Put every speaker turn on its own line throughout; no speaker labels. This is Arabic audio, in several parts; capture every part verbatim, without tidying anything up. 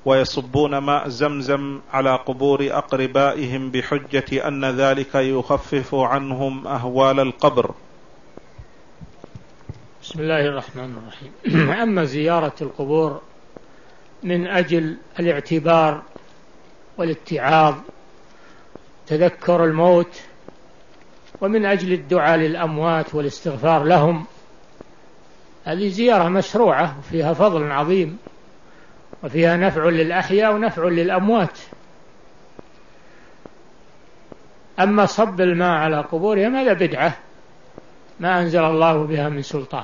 ويصبون ماء زمزم على قبور أقربائهم بحجة أن ذلك يخفف عنهم أهوال القبر.
بسم الله الرحمن الرحيم. أما زيارة القبور من أجل الاعتبار والاتعاظ تذكر الموت ومن أجل الدعاء للأموات والاستغفار لهم، هذه زيارة مشروعة وفيها فضل عظيم وفيها نفع للأحياء ونفع للأموات. أما صب الماء على قبورهم هذا بدعة ما أنزل الله بها من سلطان،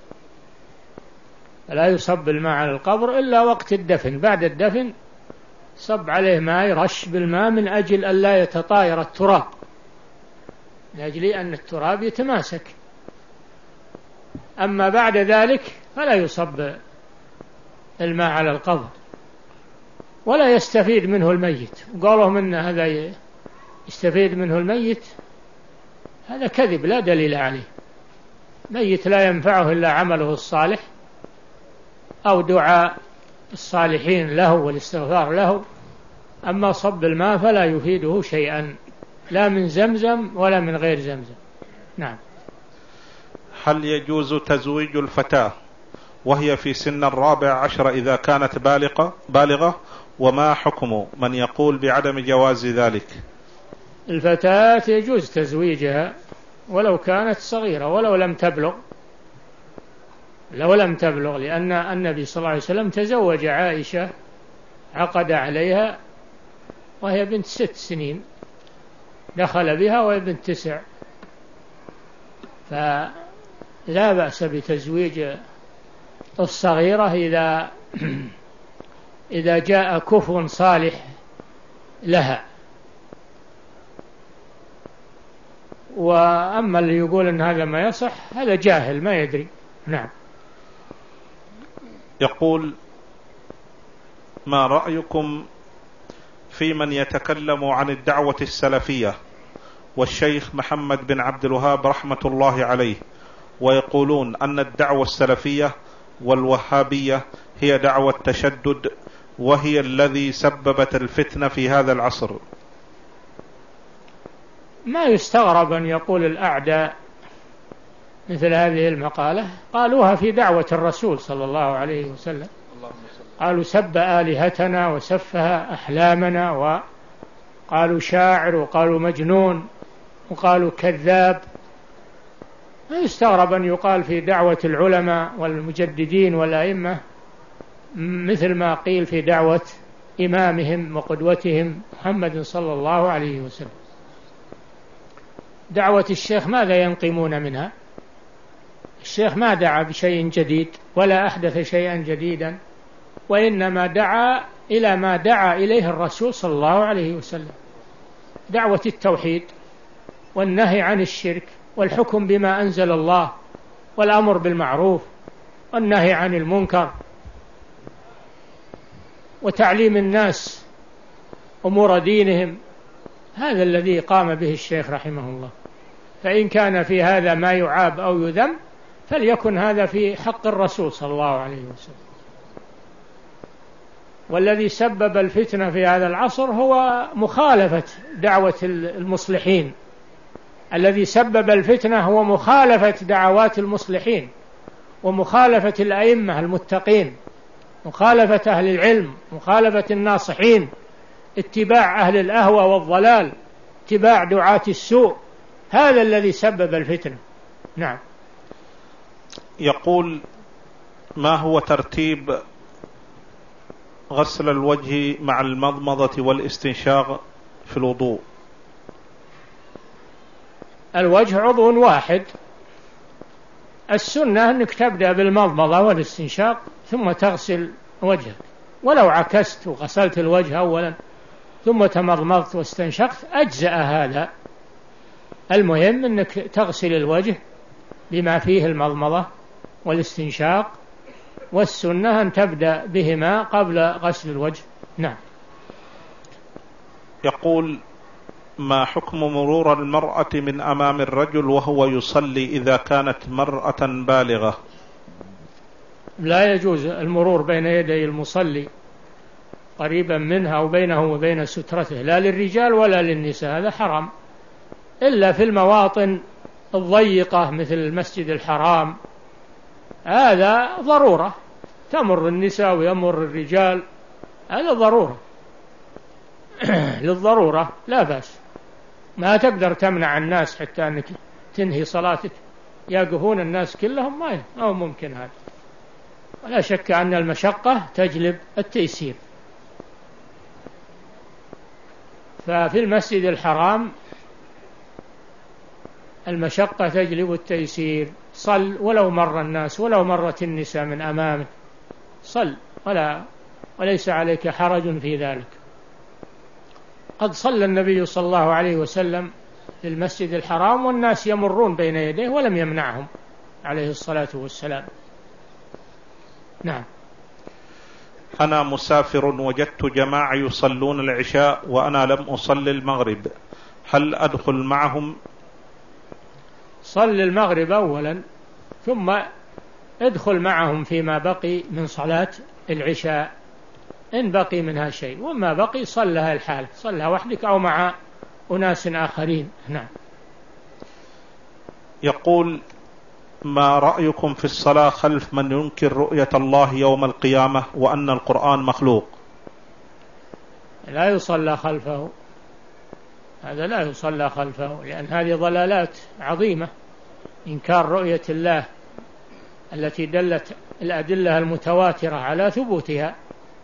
لا يصب الماء على القبر إلا وقت الدفن، بعد الدفن صب عليه ماء، رش بالماء من أجل أن لا يتطاير التراب، من أجل أن التراب يتماسك. أما بعد ذلك فلا يصب الماء على القبر ولا يستفيد منه الميت. وقالوا من هذا يستفيد منه الميت، هذا كذب لا دليل عليه. ميت لا ينفعه إلا عمله الصالح أو دعاء الصالحين له والاستغفار له. أما صب الماء فلا يفيده شيئا، لا من زمزم ولا من غير زمزم. نعم.
هل يجوز تزويج الفتاة وهي في سن الرابع عشر إذا كانت بالغة بالغة وما حكم من يقول بعدم جواز ذلك؟
الفتاة يجوز تزويجها ولو كانت صغيرة ولو لم تبلغ، لو لم تبلغ، لأن النبي صلى الله عليه وسلم تزوج عائشة، عقد عليها وهي بنت ست سنين، دخل بها وهي بنت تسع، فلا بأس بتزويج الصغيرة إذا إذا جاء كفو صالح لها. وأما اللي يقول أن هذا ما يصح هذا جاهل ما يدري. نعم.
يقول: ما رأيكم في من يتكلم عن الدعوة السلفية والشيخ محمد بن عبد الوهاب رحمة الله عليه، ويقولون أن الدعوة السلفية والوهابية هي دعوة تشدد وهي الذي سببت الفتنة في هذا العصر؟
ما يستغرب أن يقول الأعداء مثل هذه المقالة، قالوها في دعوة الرسول صلى الله عليه وسلم، قالوا سب آلهتنا وسفه أحلامنا، وقالوا شاعر، وقالوا مجنون، وقالوا كذاب. ما يستغرب أن يقال في دعوة العلماء والمجددين والأئمة مثل ما قيل في دعوة إمامهم وقدوتهم محمد صلى الله عليه وسلم. دعوة الشيخ ماذا ينقمون منها؟ الشيخ ما دعا بشيء جديد ولا أحدث شيئا جديدا، وإنما دعا إلى ما دعا إليه الرسول صلى الله عليه وسلم، دعوة التوحيد والنهي عن الشرك والحكم بما أنزل الله والأمر بالمعروف والنهي عن المنكر وتعليم الناس أمور دينهم. هذا الذي قام به الشيخ رحمه الله. فإن كان في هذا ما يعاب أو يذم فليكن هذا في حق الرسول صلى الله عليه وسلم. والذي سبب الفتنة في هذا العصر هو مخالفة دعوة المصلحين، الذي سبب الفتنة هو مخالفة دعوات المصلحين ومخالفة الأئمة المتقين، مخالفة أهل العلم، مخالفة الناصحين، اتباع أهل الأهوى والضلال، اتباع دعاة السوء، هذا الذي سبب الفتنة. نعم.
يقول: ما هو ترتيب غسل الوجه مع المضمضة والاستنشاق في الوضوء؟
الوجه عضو واحد، السنة أنك تبدأ بالمضمضة والاستنشاق ثم تغسل وجهك، ولو عكست وغسلت الوجه أولا ثم تمضمضت واستنشقت أجزأ هذا. المهم أنك تغسل الوجه بما فيه المضمضة والاستنشاق، والسنة أن تبدأ بهما قبل غسل الوجه. نعم.
يقول: ما حكم مرور المرأة من أمام الرجل وهو يصلي إذا كانت مرأة بالغة؟
لا يجوز المرور بين يدي المصلي قريبا منها أو بينه وبين سترته، لا للرجال ولا للنساء، هذا حرام، إلا في المواطن الضيقة مثل المسجد الحرام، هذا ضرورة، تمر النساء ويمر الرجال، هذا ضرورة للضرورة لا بأس. ما تقدر تمنع الناس حتى أنك تنهي صلاتك يقفون الناس كلهم، ما هو ممكن هذا. ولا شك أن المشقة تجلب التيسير. ففي المسجد الحرام المشقة تجلب التيسير، صل ولو مر الناس ولو مرت النساء من أمامك، صل ولا وليس عليك حرج في ذلك. قد صلى النبي صلى الله عليه وسلم في المسجد الحرام والناس يمرون بين يديه ولم يمنعهم عليه الصلاة والسلام. نعم.
أنا مسافر وجدت جماعة يصلون العشاء وأنا لم أصلي المغرب، هل أدخل معهم؟
صل المغرب أولا ثم ادخل معهم فيما بقي من صلاة العشاء، إن بقي منها شيء، وما بقي صلها الحال، صلها وحدك أو مع أناس آخرين. نعم.
يقول: ما رأيكم في الصلاة خلف من ينكر رؤية الله يوم القيامة وأن القرآن مخلوق؟
لا يصلى خلفه، هذا لا يصلى خلفه، لأن هذه ضلالات عظيمة، إنكار رؤية الله التي دلت الأدلة المتواترة على ثبوتها،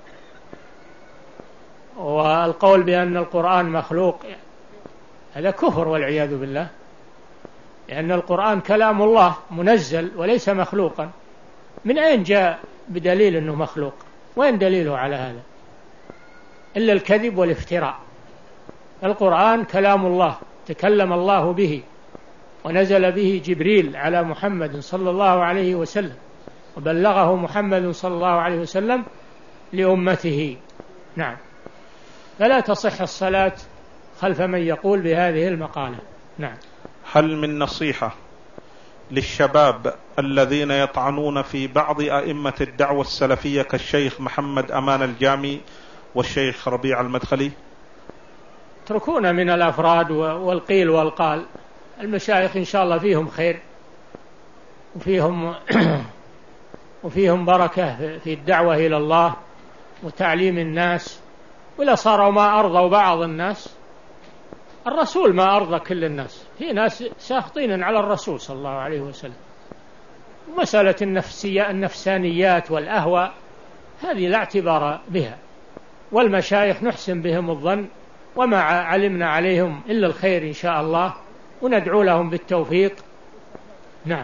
والقول بأن القرآن مخلوق هذا كفر والعياذ بالله، لأن القرآن كلام الله منزل وليس مخلوقا. من أين جاء بدليل أنه مخلوق؟ وين دليله على هذا؟ إلا الكذب والافتراء. القرآن كلام الله، تكلم الله به ونزل به جبريل على محمد صلى الله عليه وسلم، وبلغه محمد صلى الله عليه وسلم لأمته. نعم. فلا تصح الصلاة خلف من يقول بهذه المقالة. نعم.
هل من نصيحة للشباب الذين يطعنون في بعض أئمة الدعوة السلفية كالشيخ محمد أمان الجامي والشيخ ربيع المدخلي؟
اتركونا من الأفراد والقيل والقال، المشايخ إن شاء الله فيهم خير وفيهم وفيهم بركة في الدعوة إلى الله وتعليم الناس، ولا صاروا ما أرضوا بعض الناس. الرسول ما أرضى كل الناس، في ناس ساخطين على الرسول صلى الله عليه وسلم. مسألة النفسية النفسانيات والأهوى هذه لا اعتبار بها، والمشايخ نحسن بهم الظن وما علمنا عليهم إلا الخير إن شاء الله، وندعو لهم بالتوفيق. نعم.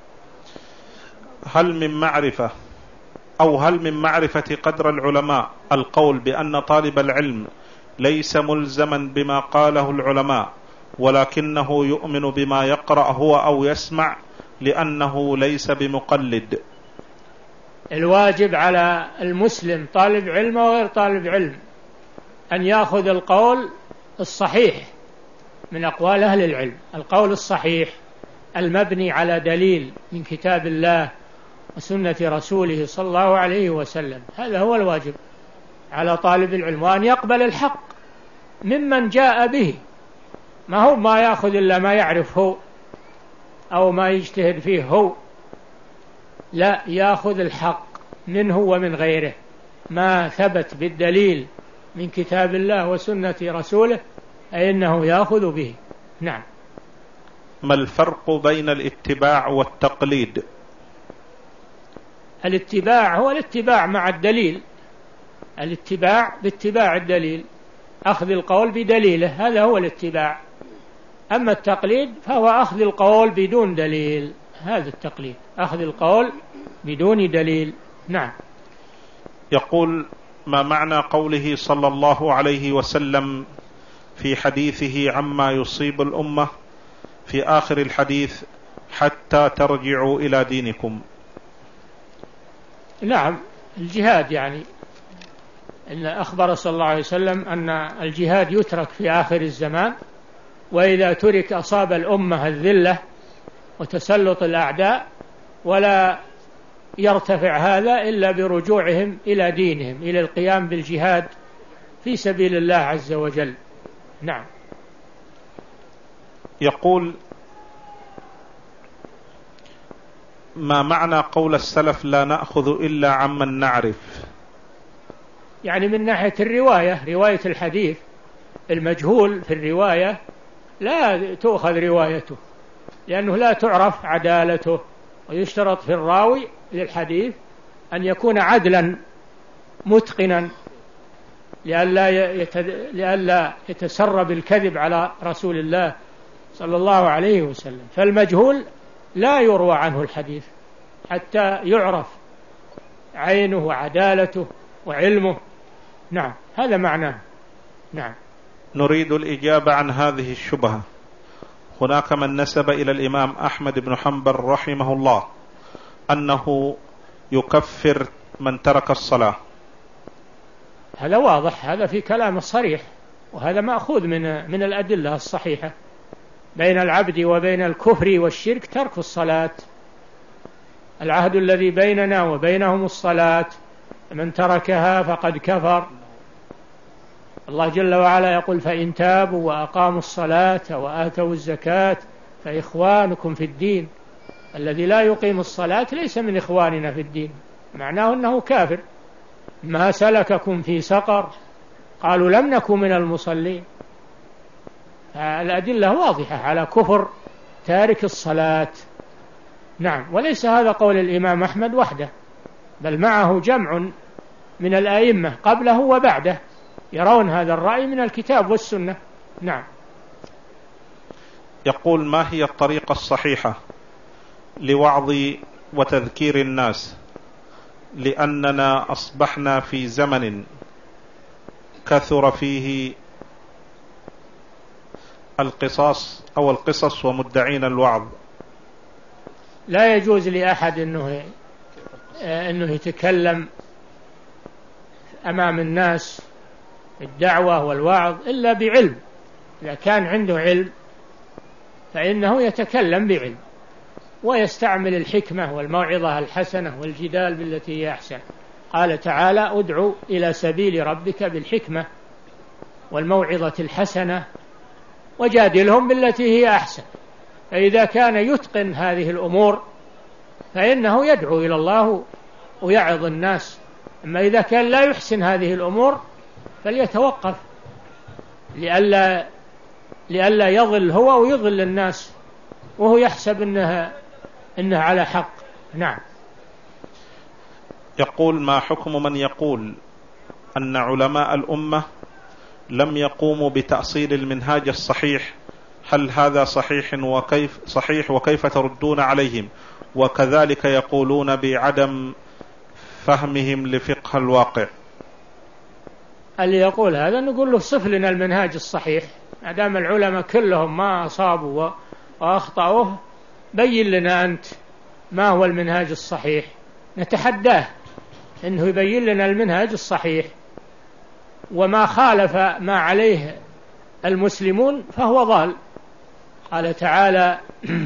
هل من معرفة أو هل من معرفة قدر العلماء القول بأن طالب العلم ليس ملزما بما قاله العلماء ولكنه يؤمن بما يقرأ هو أو يسمع لأنه ليس بمقلد؟
الواجب على المسلم طالب علم وغير طالب علم أن يأخذ القول الصحيح من أقوال أهل العلم، القول الصحيح المبني على دليل من كتاب الله وسنة رسوله صلى الله عليه وسلم، هذا هو الواجب على طالب العلم، وأن يقبل الحق ممن جاء به، ما هو ما يأخذ إلا ما يعرفه أو ما يجتهد فيه هو، لا، يأخذ الحق منه ومن غيره، ما ثبت بالدليل من كتاب الله وسنة رسوله أي أنه يأخذ به. نعم.
ما الفرق بين الاتباع والتقليد؟
الاتباع هو الاتباع مع الدليل، الاتباع باتباع الدليل، أخذ القول بدليله، هذا هو الاتباع. أما التقليد فهو أخذ القول بدون دليل، هذا التقليد، أخذ القول بدون دليل. نعم.
يقول: ما معنى قوله صلى الله عليه وسلم في حديثه عما يصيب الأمة في آخر الحديث حتى ترجعوا إلى دينكم؟
نعم، الجهاد، يعني إن أخبر صلى الله عليه وسلم أن الجهاد يترك في آخر الزمان، وإذا ترك أصاب الأمة الذلة وتسلط الأعداء، ولا يرتفع هذا إلا برجوعهم إلى دينهم، إلى القيام بالجهاد في سبيل الله عز وجل. نعم.
يقول: ما معنى قول السلف لا نأخذ إلا عمن نعرف؟
يعني من ناحية الرواية، رواية الحديث المجهول في الرواية لا تؤخذ روايته، لأنه لا تعرف عدالته، ويشترط في الراوي للحديث أن يكون عدلا متقنا لئلا يتسرب الكذب على رسول الله صلى الله عليه وسلم. فالمجهول لا يروى عنه الحديث حتى يعرف عينه وعدالته وعلمه. نعم، هذا معناه. نعم.
نريد الإجابة عن هذه الشبهة. هناك من نسب إلى الإمام أحمد بن حنبل رحمه الله أنه يكفر من ترك الصلاة.
هذا واضح، هذا في كلام الصريح، وهذا مأخوذ من من الأدلة الصحيحة. بين العبد وبين الكفر والشرك ترك الصلاة. العهد الذي بيننا وبينهم الصلاة، من تركها فقد كفر. الله جل وعلا يقول: فإن تابوا وأقاموا الصلاة وآتوا الزكاة فإخوانكم في الدين. الذي لا يقيم الصلاة ليس من إخواننا في الدين، معناه أنه كافر. ما سلككم في سقر؟ قالوا لم نكن من المصلين. الأدلة واضحة على كفر تارك الصلاة. نعم. وليس هذا قول الإمام أحمد وحده، بل معه جمع من الأئمة قبله وبعده يرون هذا الرأي من الكتاب والسنة. نعم.
يقول: ما هي الطريقة الصحيحة لوعظ وتذكير الناس، لأننا أصبحنا في زمن كثر فيه القصاص أو القصص ومدعين الوعظ؟
لا يجوز لأحد أنه أنه يتكلم أمام الناس الدعوة والوعظ إلا بعلم. إذا كان عنده علم فإنه يتكلم بعلم ويستعمل الحكمة والموعظة الحسنة والجدال بالتي هي أحسن. قال تعالى: ادعو إلى سبيل ربك بالحكمة والموعظة الحسنة وجادلهم بالتي هي أحسن. فإذا كان يتقن هذه الأمور فإنه يدعو إلى الله ويعظ الناس. أما إذا كان لا يحسن هذه الأمور فليتوقف لئلا لئلا يضل هو ويضل الناس وهو يحسب إنها إنه على حق. نعم.
يقول: ما حكم من يقول أن علماء الأمة لم يقوموا بتأصيل المنهاج الصحيح؟ هل هذا صحيح وكيف صحيح وكيف تردون عليهم؟ وكذلك يقولون بعدم فهمهم لفقه الواقع.
اللي يقول هذا نقول له: صف لنا المنهاج الصحيح. ما دام العلماء كلهم ما أصابوا وأخطأوه، بين لنا أنت ما هو المنهاج الصحيح، نتحداه إنه يبين لنا المنهاج الصحيح. وما خالف ما عليه المسلمون فهو ضال. قال تعالى: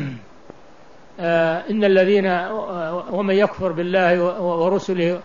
آه إن الذين ومن يكفر بالله ورسله،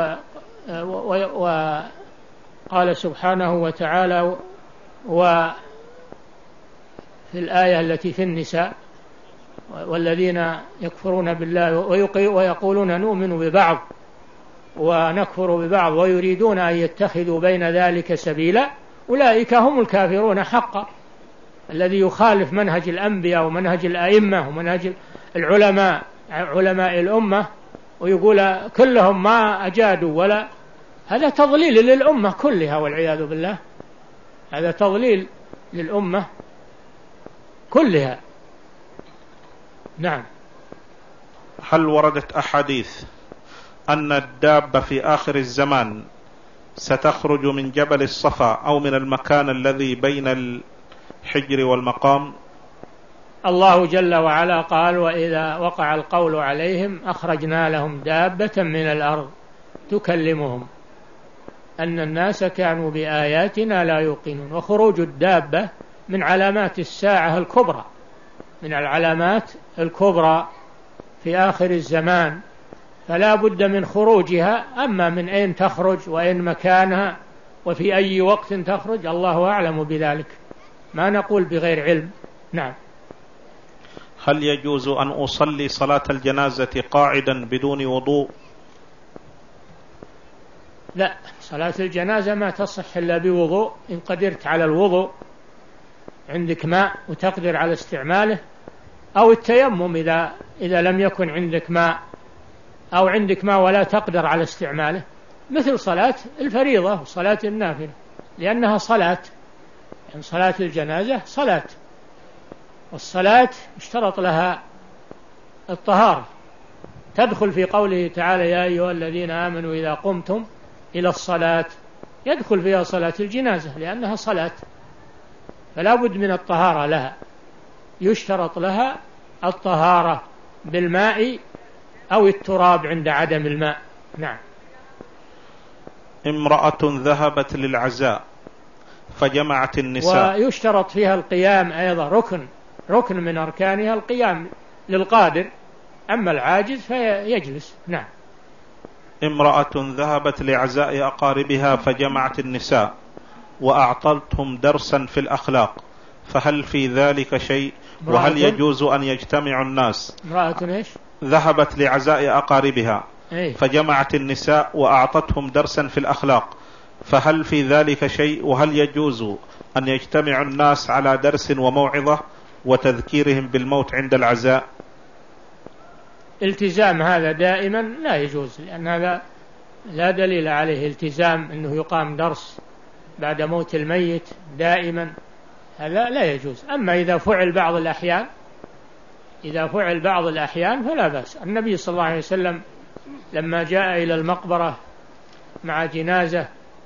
وقال سبحانه وتعالى وفي الآية التي في النساء: والذين يكفرون بالله ويقولون نؤمن ببعض ونكفر ببعض ويريدون أن يتخذوا بين ذلك سبيلا أولئك هم الكافرون حقا. الذي يخالف منهج الأنبياء ومنهج الأئمة ومنهج العلماء علماء الأمة ويقول كلهم ما أجادوا ولا، هذا تضليل للأمة كلها والعياذ بالله. هذا تضليل للأمة كلها. نعم.
هل وردت أحاديث أن الدابة في آخر الزمان ستخرج من جبل الصفا أو من المكان الذي بين الحجر والمقام؟
الله جل وعلا قال: وإذا وقع القول عليهم أخرجنا لهم دابة من الأرض تكلمهم أن الناس كانوا بآياتنا لا يوقنون. وخروج الدابة من علامات الساعة الكبرى، من العلامات الكبرى في آخر الزمان. فلا بد من خروجها. أما من أين تخرج وأين مكانها وفي أي وقت تخرج الله أعلم بذلك، ما نقول بغير علم. نعم.
هل يجوز أن أصلي صلاة الجنازة قاعدا بدون وضوء؟
لا، صلاة الجنازة ما تصح إلا بوضوء. إن قدرت على الوضوء، عندك ماء وتقدر على استعماله، أو التيمم إذا إذا لم يكن عندك ماء، أو عندك ماء ولا تقدر على استعماله، مثل صلاة الفريضة وصلاة النافلة، لأنها صلاة. يعني صلاة الجنازة صلاة، والصلاة اشترط لها الطهارة، تدخل في قوله تعالى يا أيها الذين آمنوا إذا قمتم إلى الصلاة، يدخل فيها صلاة الجنازة لأنها صلاة، فلا بد من الطهارة لها، يشترط لها الطهارة بالماء أو التراب عند عدم الماء. نعم.
امرأة ذهبت للعزاء فجمعت النساء،
ويشترط فيها القيام أيضا، ركن ركن من أركانها القيام للقادر، أما العاجز فيجلس. نعم.
امرأة ذهبت لعزاء أقاربها فجمعت النساء وأعطتهم درسا في الأخلاق، فهل في ذلك شيء؟ وهل يجوز أن يجتمع الناس؟
امرأة إيش؟
ذهبت لعزاء أقاربها
إيه؟
فجمعت النساء وأعطتهم درسا في الأخلاق، فهل في ذلك شيء؟ وهل يجوز أن يجتمع الناس على درس وموعظة وتذكيرهم بالموت عند العزاء؟
التزام هذا دائما لا يجوز، لأن هذا لا دليل عليه. التزام أنه يقام درس بعد موت الميت دائما، هذا لا يجوز. أما إذا فعل بعض الأحيان إذا فعل بعض الأحيان فلا بأس. النبي صلى الله عليه وسلم لما جاء إلى المقبرة مع جنازة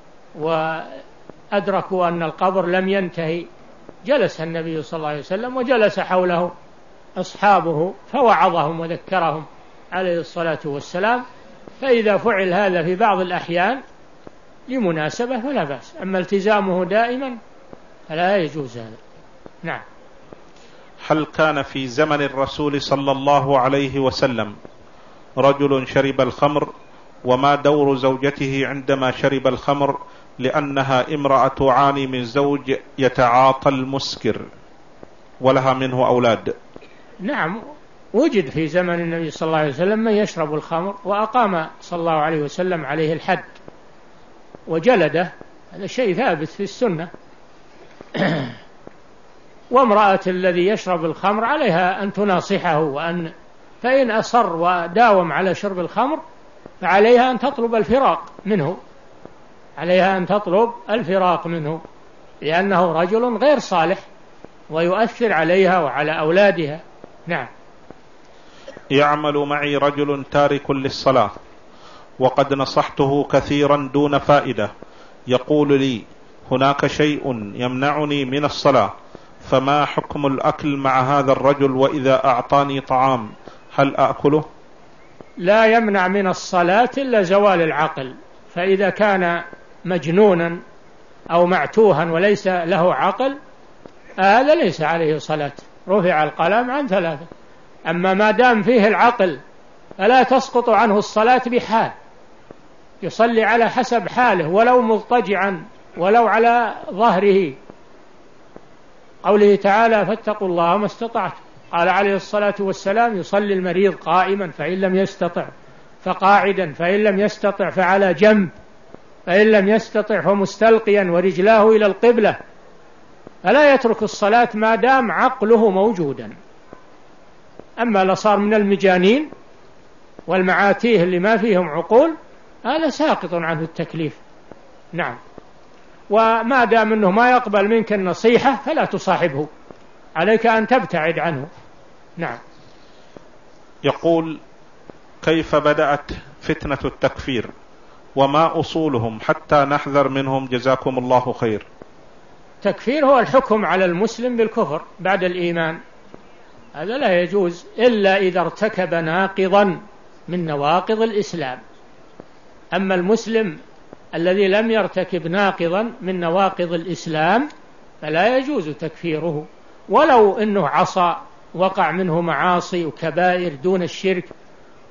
وأدركوا أن القبر لم ينتهي، جلس النبي صلى الله عليه وسلم وجلس حوله أصحابه فوعظهم وذكرهم عليه الصلاة والسلام. فإذا فعل هذا في بعض الأحيان لمناسبة فلا بأس، أما التزامه دائما فلا يجوز هذا. نعم.
هل كان في زمن الرسول صلى الله عليه وسلم رجل شرب الخمر، وما دور زوجته عندما شرب الخمر، لأنها امرأة تعاني من زوج يتعاطى المسكر ولها منه أولاد؟
نعم، وجد في زمن النبي صلى الله عليه وسلم من يشرب الخمر، وأقام صلى الله عليه وسلم عليه الحد وجلده، هذا شيء ثابت في السنة. وامرأة الذي يشرب الخمر عليها أن تناصحه، وأن فإن أصر وداوم على شرب الخمر فعليها أن تطلب الفراق منه عليها أن تطلب الفراق منه لأنه رجل غير صالح ويؤثر عليها وعلى أولادها. نعم.
يعمل معي رجل تارك للصلاة وقد نصحته كثيرا دون فائدة، يقول لي هناك شيء يمنعني من الصلاة، فما حكم الأكل مع هذا الرجل؟ وإذا أعطاني طعام هل أأكله؟
لا يمنع من الصلاة إلا زوال العقل، فإذا كان مجنونا أو معتوها وليس له عقل هذا ليس عليه صلاة، رفع القلم عن ثلاثة. أما ما دام فيه العقل فلا تسقط عنه الصلاة بحال، يصلي على حسب حاله ولو مضطجعا ولو على ظهره. قوله تعالى فاتقوا الله ما استطعتم، قال عليه الصلاة والسلام يصلي المريض قائما فإن لم يستطع فقاعدا، فإن لم يستطع فعلى جنب، فإن لم يستطع فمستلقيا ورجلاه إلى القبلة. فلا يترك الصلاة ما دام عقله موجودا. أما لصار من المجانين والمعاتيه اللي ما فيهم عقول هذا ساقط عنه التكليف. نعم. وما دام أنه ما يقبل منك النصيحة فلا تصاحبه، عليك أن تبتعد عنه. نعم.
يقول كيف بدأت فتنة التكفير وما أصولهم حتى نحذر منهم جزاكم الله خير؟
التكفير هو الحكم على المسلم بالكفر بعد الإيمان، هذا لا يجوز إلا إذا ارتكب ناقضا من نواقض الإسلام. أما المسلم الذي لم يرتكب ناقضا من نواقض الإسلام فلا يجوز تكفيره، ولو أنه عصى وقع منه معاصي وكبائر دون الشرك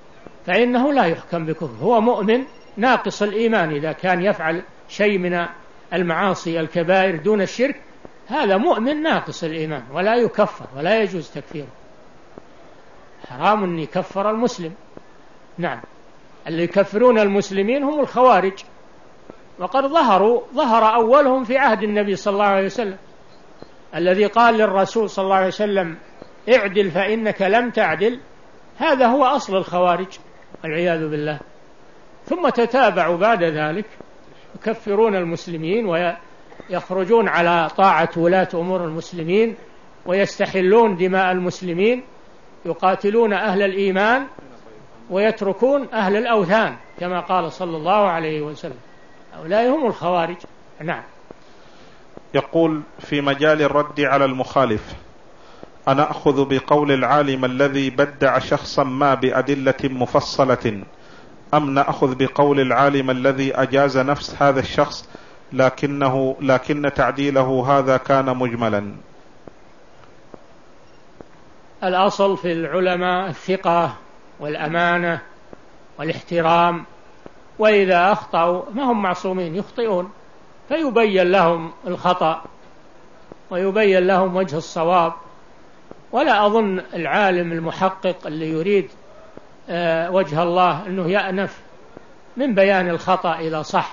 فإنه لا يحكم بكفر، هو مؤمن ناقص الإيمان إذا كان يفعل شيء من المعاصي الكبائر دون الشرك، هذا مؤمن ناقص الإيمان ولا يكفر ولا يجوز تكفيره، حرام أن يكفر المسلم. نعم، اللي يكفرون المسلمين هم الخوارج، وقد ظهروا ظهر أولهم في عهد النبي صلى الله عليه وسلم، الذي قال للرسول صلى الله عليه وسلم اعدل فإنك لم تعدل، هذا هو أصل الخوارج والعياذ بالله. ثم تتابعوا بعد ذلك يكفرون المسلمين ويخرجون على طاعة ولاة أمور المسلمين ويستحلون دماء المسلمين، يقاتلون أهل الإيمان ويتركون أهل الأوثان كما قال صلى الله عليه وسلم، هؤلاء هم الخوارج. نعم.
يقول في مجال الرد على المخالف: أنا أخذ بقول العالم الذي بدع شخصا ما بأدلة مفصلة، أم نأخذ بقول العالم الذي أجاز نفس هذا الشخص لكنه لكن تعديله هذا كان مجملا؟
الأصل في العلماء الثقة والأمانة والاحترام، وإذا أخطأوا ما هم معصومين، يخطئون فيبين لهم الخطأ ويبين لهم وجه الصواب. ولا أظن العالم المحقق اللي يريد وجه الله أنه يأنف من بيان الخطأ إذا صح.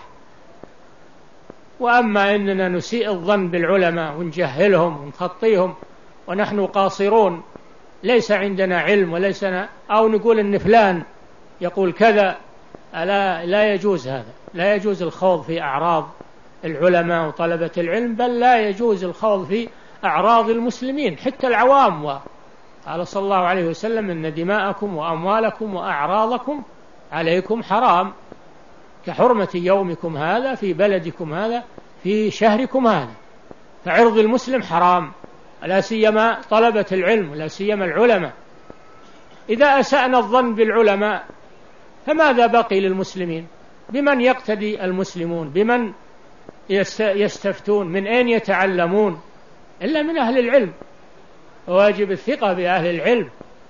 وأما أننا نسيء الظن بالعلماء ونجهلهم ونخطيهم ونحن قاصرون ليس عندنا علم وليس، أو نقول أن فلان يقول كذا، لا, لا يجوز هذا، لا يجوز الخوض في أعراض العلماء وطلبة العلم، بل لا يجوز الخوض في أعراض المسلمين حتى العوام. قال صلى الله عليه وسلم إن دماءكم وأموالكم وأعراضكم عليكم حرام كحرمة يومكم هذا في بلدكم هذا في شهركم هذا، فعرض المسلم حرام، لا سيما طلبة العلم ولا سيما العلماء. إذا أسأنا الظن بالعلماء فماذا بقي للمسلمين؟ بمن يقتدي المسلمون؟ بمن يستفتون؟ من أين يتعلمون إلا من أهل العلم؟ واجب الثقة بأهل العلم،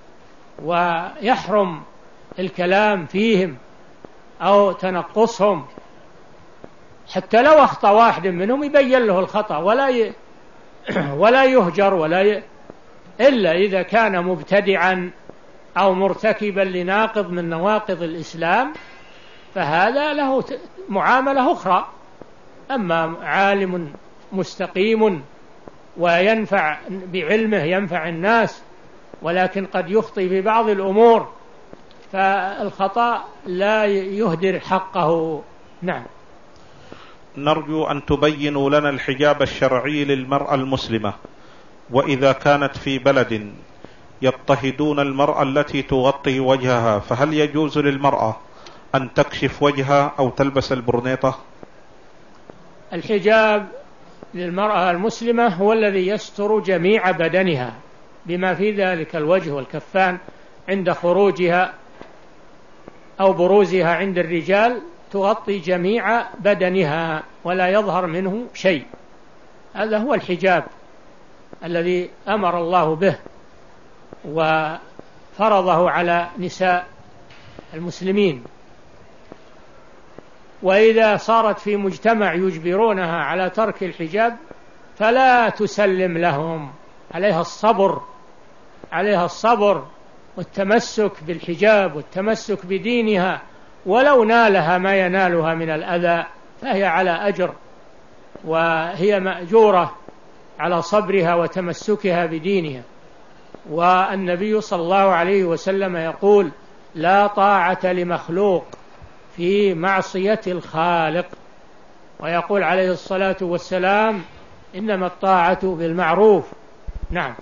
ويحرم الكلام فيهم أو تنقصهم، حتى لو أخطأ واحد منهم يبين له الخطأ ولا ي... ولا يهجر ولا ي... إلا إذا كان مبتدعا أو مرتكبا لناقض من نواقض الإسلام، فهذا له معاملة أخرى. أما عالم مستقيم وينفع بعلمه ينفع الناس ولكن قد يخطئ في بعض الأمور، فالخطأ لا يهدر حقه. نعم.
نرجو أن تبينوا لنا الحجاب الشرعي للمرأة المسلمة، وإذا كانت في بلد يضطهدون المرأة التي تغطي وجهها، فهل يجوز للمرأة أن تكشف وجهها أو تلبس البرنيطة؟
الحجاب للمرأة المسلمة هو الذي يستر جميع بدنها بما في ذلك الوجه والكفان عند خروجها أو بروزها عند الرجال، تغطي جميع بدنها ولا يظهر منه شيء. هذا هو الحجاب الذي أمر الله به وفرضه على نساء المسلمين. وإذا صارت في مجتمع يجبرونها على ترك الحجاب فلا تسلم لهم، عليها الصبر، عليها الصبر والتمسك بالحجاب والتمسك بدينها، ولو نالها ما ينالها من الأذى فهي على أجر، وهي مأجورة على صبرها وتمسكها بدينها. والنبي صلى الله عليه وسلم يقول: لا طاعة لمخلوق في معصية الخالق. ويقول عليه الصلاة والسلام: إنما الطاعة بالمعروف. نعم.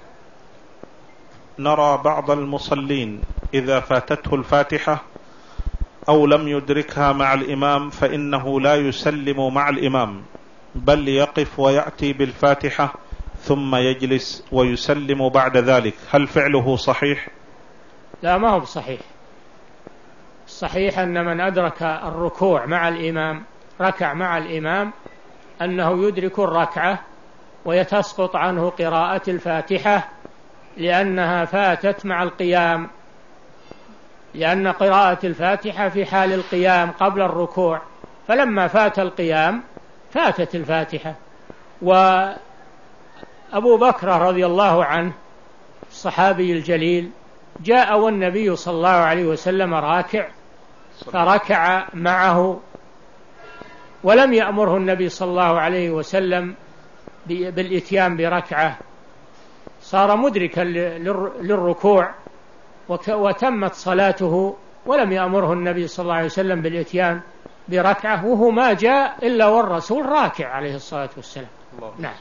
نرى بعض المصلين إذا فاتته الفاتحة أو لم يدركها مع الإمام فإنه لا يسلم مع الإمام، بل يقف ويأتي بالفاتحة ثم يجلس ويسلم بعد ذلك، هل فعله صحيح؟
لا، ما هو صحيح. الصحيح أن من أدرك الركوع مع الإمام ركع مع الإمام أنه يدرك الركعة ويتسقط عنه قراءة الفاتحة لأنها فاتت مع القيام، لأن قراءة الفاتحة في حال القيام قبل الركوع، فلما فات القيام فاتت الفاتحة. وأبو بكر رضي الله عنه الصحابي الجليل جاء والنبي صلى الله عليه وسلم راكع فركع معه، ولم يأمره النبي صلى الله عليه وسلم بالإتيان بركعة، صار مدركا للركوع وتمت صلاته، ولم يأمره النبي صلى الله عليه وسلم بالإتيان بركعة، وهو ما جاء إلا والرسول راكع عليه الصلاة والسلام. نعم.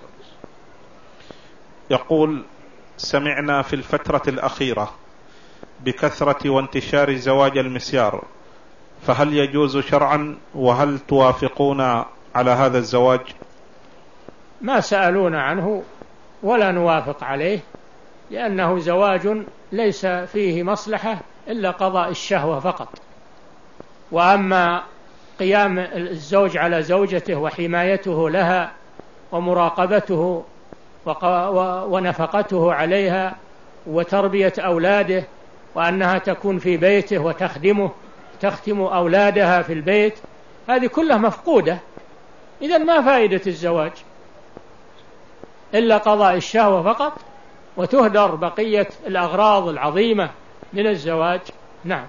يقول: سمعنا في الفترة الأخيرة بكثرة وانتشار زواج المسيار، فهل يجوز شرعا، وهل توافقون على هذا الزواج؟
ما سألونا عنه ولا نوافق عليه، لأنه زواج ليس فيه مصلحة إلا قضاء الشهوة فقط. وأما قيام الزوج على زوجته وحمايته لها ومراقبته ونفقته عليها وتربية أولاده، وأنها تكون في بيته وتخدمه تختم أولادها في البيت، هذه كلها مفقودة. إذن ما فائدة الزواج إلا قضاء الشهوة فقط، وتهدر بقية الأغراض العظيمة من الزواج. نعم.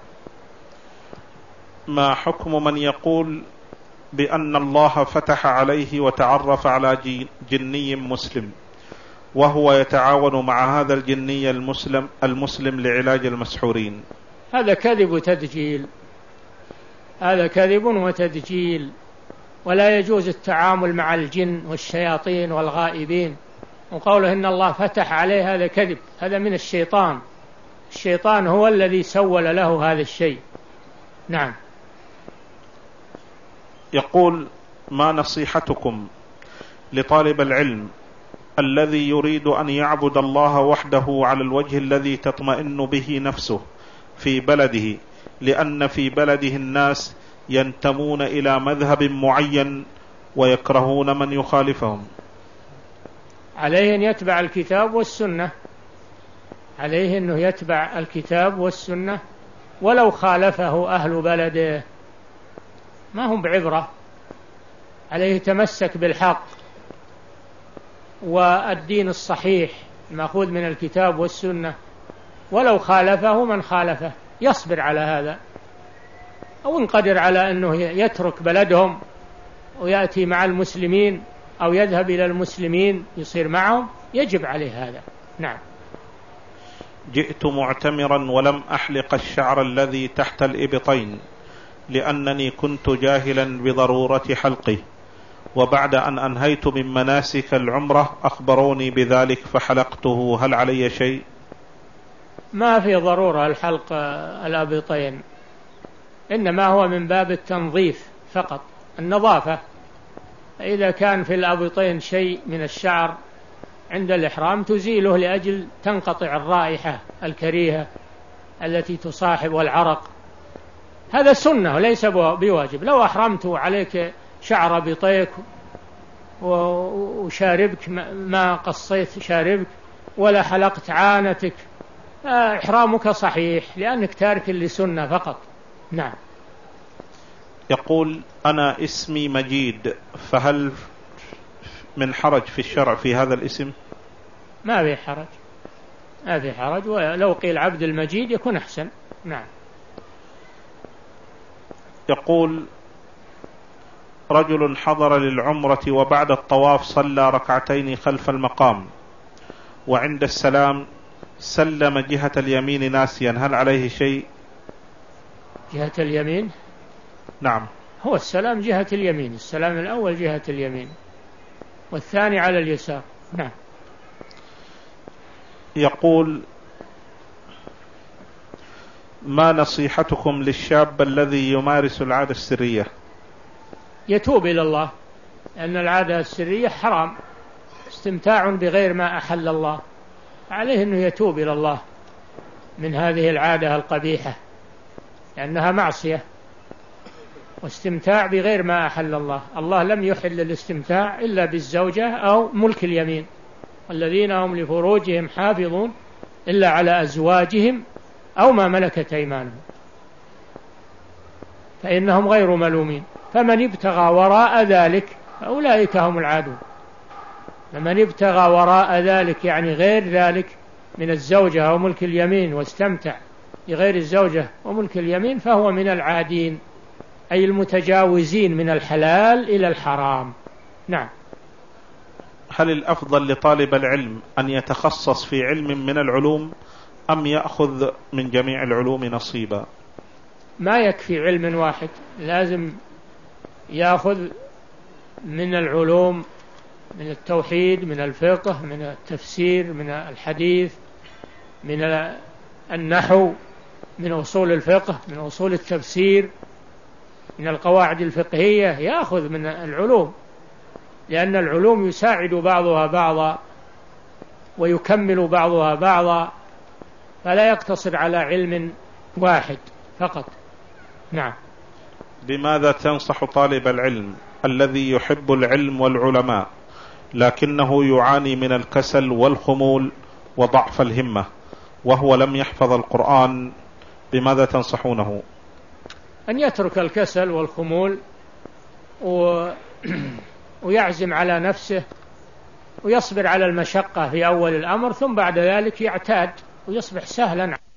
ما حكم من يقول بأن الله فتح عليه وتعرف على جني مسلم، وهو يتعاون مع هذا الجني المسلم المسلم لعلاج المسحورين؟
هذا كذب وتدجيل، هذا كذب وتدجيل، ولا يجوز التعامل مع الجن والشياطين والغائبين. وقوله إن الله فتح عليه هذا كذب، هذا من الشيطان، الشيطان هو الذي سول له هذا الشيء. نعم.
يقول: ما نصيحتكم لطالب العلم الذي يريد أن يعبد الله وحده على الوجه الذي تطمئن به نفسه في بلده، لأن في بلده الناس ينتمون إلى مذهب معين ويكرهون من يخالفهم؟
عليه أن يتبع الكتاب والسنة، عليه أنه يتبع الكتاب والسنة ولو خالفه أهل بلده، ما هم بعبرة. عليه تمسك بالحق والدين الصحيح المأخوذ من الكتاب والسنة، ولو خالفه من خالفه يصبر على هذا، أو إن قدر على أنه يترك بلدهم ويأتي مع المسلمين أو يذهب إلى المسلمين يصير معهم، يجب عليه هذا. نعم.
جئت معتمرا ولم أحلق الشعر الذي تحت الإبطين لأنني كنت جاهلا بضرورة حلقه، وبعد أن أنهيت من مناسك العمرة أخبروني بذلك فحلقته، هل علي شيء؟
ما في ضرورة الحلق الأبطين، إنما هو من باب التنظيف فقط، النظافة. إذا كان في الأبطين شيء من الشعر عند الإحرام تزيله لأجل تنقطع الرائحة الكريهة التي تصاحب والعرق، هذا سنة وليس بواجب. لو أحرمت عليك شعر بطيك وشاربك ما قصيت شاربك ولا حلقت عانتك، إحرامك صحيح لأنك تارك لسنة فقط. نعم.
يقول: أنا اسمي مجيد، فهل من حرج في الشرع في هذا الاسم؟
ما في حرج، ما في حرج، ولو قيل عبد المجيد يكون أحسن. نعم.
يقول: رجل حضر للعمرة وبعد الطواف صلى ركعتين خلف المقام، وعند السلام سلم جهة اليمين ناسيا، هل عليه شيء؟
جهة اليمين؟
نعم.
هو السلام جهة اليمين، السلام الأول جهة اليمين والثاني على اليسار. نعم.
يقول: ما نصيحتكم للشاب الذي يمارس العادة السرية؟
يتوب إلى الله، لأن العادة السرية حرام، استمتاع بغير ما أحل الله، عليه أنه يتوب إلى الله من هذه العادة القبيحة، لأنها معصية واستمتاع بغير ما أحل الله. الله لم يحل الاستمتاع إلا بالزوجة أو ملك اليمين، والذين هم لفروجهم حافظون إلا على أزواجهم أو ما ملكت أيمانهم. فإنهم غير ملومين. فمن ابتغى وراء ذلك فأولئك هم العادون. فمن ابتغى وراء ذلك يعني غير ذلك من الزوجة أو ملك اليمين واستمتع بغير الزوجة وملك اليمين فهو من العادين، أي المتجاوزين من الحلال إلى الحرام. نعم.
هل الأفضل لطالب العلم أن يتخصص في علم من العلوم أم يأخذ من جميع العلوم نصيبا؟
ما يكفي علم واحد، لازم يأخذ من العلوم، من التوحيد، من الفقه، من التفسير، من الحديث، من النحو، من أصول الفقه، من أصول التفسير، من القواعد الفقهية، يأخذ من العلوم، لأن العلوم يساعد بعضها بعضا ويكمل بعضها بعضا، فلا يقتصر على علم واحد فقط. نعم.
بماذا تنصح طالب العلم الذي يحب العلم والعلماء لكنه يعاني من الكسل والخمول وضعف الهمة وهو لم يحفظ القرآن، بماذا تنصحونه؟
أن يترك الكسل والخمول و... ويعزم على نفسه ويصبر على المشقة في أول الأمر، ثم بعد ذلك يعتاد ويصبح سهلا.